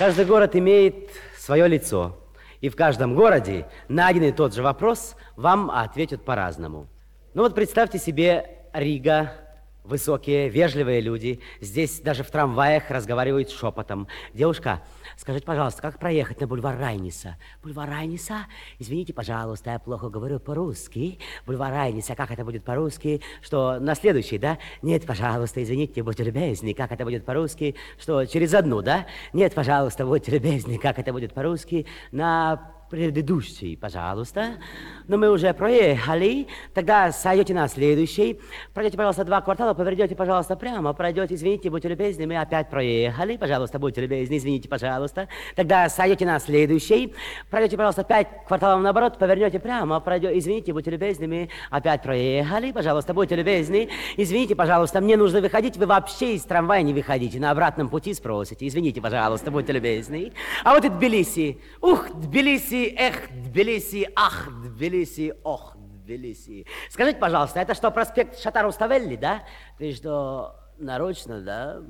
Каждый город имеет свое лицо. И в каждом городе на один и тот же вопрос вам ответят по-разному. Ну вот представьте себе Рига. Высокие, вежливые люди. Здесь даже в трамваях разговаривают шепотом. Девушка, скажите, пожалуйста, как проехать на бульвар Райниса? Бульвар Райниса? Извините, пожалуйста, я плохо говорю по-русски. Бульвар Райниса, как это будет по-русски? Что, на следующий, да? Нет, пожалуйста, извините, будьте любезны, как это будет по-русски? Что, через одну, да? Нет, пожалуйста, будьте любезны, как это будет по-русски? На предыдущий, пожалуйста. Но мы уже проехали. Тогда сойдете на следующий. Пройдете, пожалуйста, 2 квартала, повернете, пожалуйста, прямо. Пройдете, извините, будьте любезны, мы опять проехали. Пожалуйста, будьте любезны, извините, пожалуйста. Тогда сойдете на следующий. Пройдете, пожалуйста, 5 кварталов наоборот, повернете прямо. Пройдете, извините, будьте любезны, мы опять проехали. Пожалуйста, будьте любезны. Извините, пожалуйста, мне нужно выходить. Вы вообще из трамвая не выходите. На обратном пути спросите. Извините, пожалуйста, будьте любезны. А вот и Тбилиси. Ух, Тбилиси. Эх, Тбилиси, ах, Тбилиси, ох, Тбилиси. Скажите, пожалуйста, это что, проспект Шатар-Руставели, да? Ты что, нарочно, да?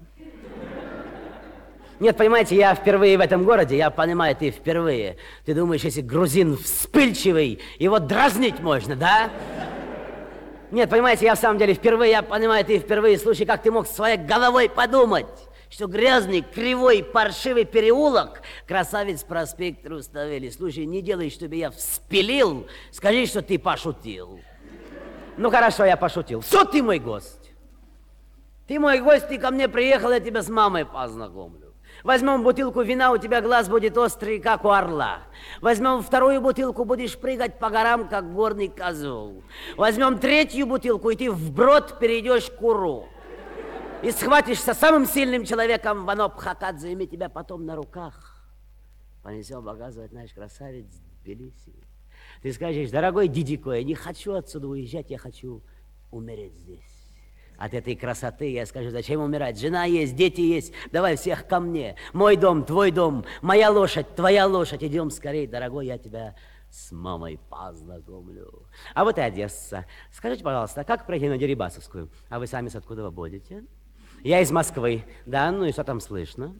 Нет, понимаете, я впервые в этом городе, я понимаю, ты впервые. Ты думаешь, если грузин вспыльчивый, его дразнить можно, да? Нет, понимаете, я в самом деле впервые, я понимаю, ты впервые, слушай, как ты мог своей головой подумать, что грязный, кривой, паршивый переулок, красавец проспект Руставели. Слушай, не делай, чтобы я вспилил, скажи, что ты пошутил. Ну, хорошо, я пошутил. Все, ты мой гость. Ты мой гость, ты ко мне приехал, я тебя с мамой познакомлю. Возьмем бутылку вина, у тебя глаз будет острый, как у орла. Возьмем 2-ю бутылку, будешь прыгать по горам, как горный козел. Возьмем 3-ю бутылку, и ты вброд перейдешь к Куру. И схватишься самым сильным человеком в Анопхакадзе, и мы тебя потом на руках понесем показывать наш красавец Тбилиси. Ты скажешь, дорогой Дидико, я не хочу отсюда уезжать, я хочу умереть здесь. От этой красоты я скажу, зачем умирать? Жена есть, дети есть, давай всех ко мне. Мой дом, твой дом, моя лошадь, твоя лошадь. Идем скорее, дорогой, я тебя с мамой познакомлю. А вот и Одесса. Скажите, пожалуйста, как пройти на Дерибасовскую? А вы сами с откуда вы будете? Я из Москвы. Да, ну и что там слышно?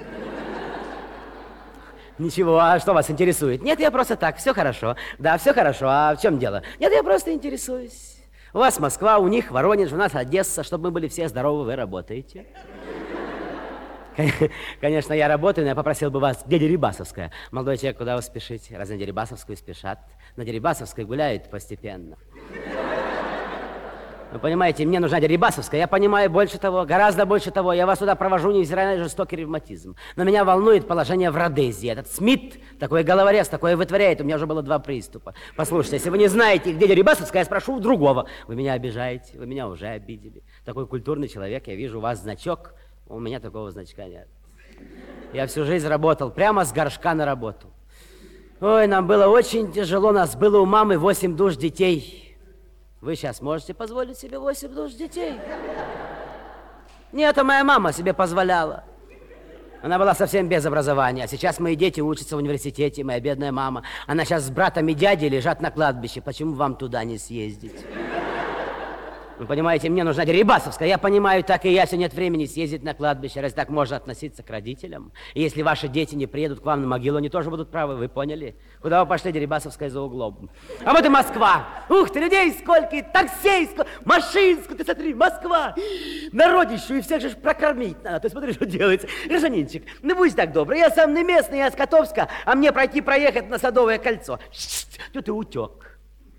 Ничего, а что вас интересует? Нет, я просто так, все хорошо. Да, все хорошо, а в чем дело? Нет, я просто интересуюсь. У вас Москва, у них Воронеж, у нас Одесса, чтобы мы были все здоровы, вы работаете. Конечно, я работаю, но я попросил бы вас, где Дерибасовская? Молодой человек, куда вы спешите? Раз на Дерибасовскую спешат? На Дерибасовской гуляют постепенно. Вы понимаете, мне нужна Дерибасовская, я понимаю больше того, гораздо больше того, я вас туда провожу, невзирая на жестокий ревматизм. Но меня волнует положение в Родезии. Этот Смит, такой головорез, такое вытворяет, у меня уже было 2 приступа. Послушайте, если вы не знаете, где Дерибасовская, я спрошу у другого. Вы меня обижаете, вы меня уже обидели. Такой культурный человек, я вижу, у вас значок, у меня такого значка нет. Я всю жизнь работал, прямо с горшка на работу. Ой, нам было очень тяжело, нас было у мамы 8 душ детей. Вы сейчас можете позволить себе 8 душ детей? Нет, это моя мама себе позволяла. Она была совсем без образования. А сейчас мои дети учатся в университете, моя бедная мама. Она сейчас с братом и дядей лежат на кладбище. Почему вам туда не съездить? Вы понимаете, мне нужна Дерибасовская. Я понимаю, так и я, все нет времени съездить на кладбище. Раз так можно относиться к родителям? И если ваши дети не приедут к вам на могилу, они тоже будут правы, вы поняли? Куда вы пошли, Дерибасовская за углом? А вот и Москва. Ух ты, людей сколько, и таксей сколько, машин сколько, ты смотри, Москва. Народищу, и всех же прокормить надо. Ты смотри, что делается. Гражданинчик, ну будь так добрый, я сам не местный, я с Котовска, а мне проехать на Садовое кольцо. Тут и утек.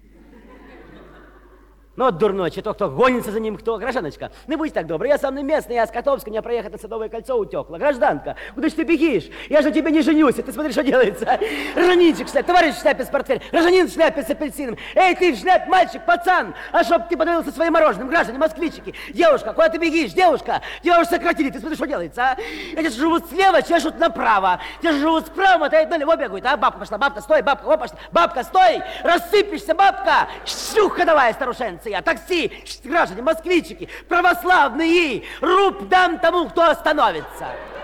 Ну, вот дурной, кто гонится за ним, кто? Гражданочка, не будь так добрый, я сам не местный, я с Котовска, мне проехать на Садовое кольцо утекла. Гражданка, куда ж ты бегишь? Я же на тебе не женюсь, и ты смотри, что делается. Гражданинчик, товарищ в шляпе с портфель, гражданин в шляпе с апельсином. Эй, ты в шляпе, мальчик, пацан, а чтоб ты подавился своим мороженым, граждане, москвичики. Девушка, куда ты бегишь, девушка? Тебя уже сократили, ты смотри, что делается, а? Эти живут слева, чешут направо. Те же живут справа, то налево бегают, а? Бабка пошла, бабка, стой, бабка, опа, бабка, стой, рассыпешься, бабка. Шлюха давай, старушенция. Такси, граждане, москвичики, православные, руб дам тому, кто остановится.